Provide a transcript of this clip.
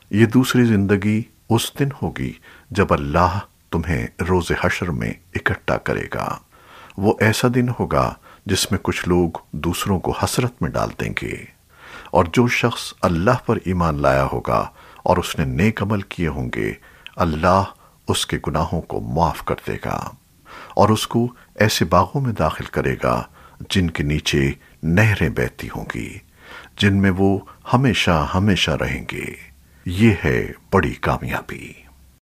ये दूसरी जिंदगी उस दिन होगी जब अल्लाह तुम्हें रोज़े हशर में इकट्ठा करेगा। वो ऐसा दिन होगा जिसमें कुछ लोग दूसरों को हसरत में डाल देंगे, और जो शख्स अल्लाह पर ईमान लाया होगा और उसने नेक अमल किए होंगे, अल्लाह उसके गुनाहों को माफ कर देगा और उसको ऐसे बागों में दाखिल करेगा जिनके नीचे नहरें बहती होंगी, जिनमें वो हमेशा हमेशा रहेंगे। ये है बड़ी कामयाबी।